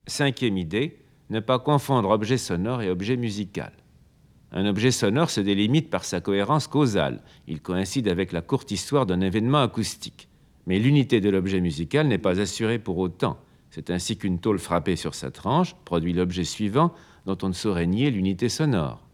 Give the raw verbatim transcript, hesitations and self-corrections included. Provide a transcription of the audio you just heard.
Cinquième idée, ne pas confondre objet sonore et objet musical. Un objet sonore se délimite par sa cohérence causale. Il coïncide avec la courte histoire d'un événement acoustique. Mais l'unité de l'objet musical n'est pas assurée pour autant. C'est ainsi qu'une tôle frappée sur sa tranche produit l'objet suivant dont on ne saurait nier l'unité sonore.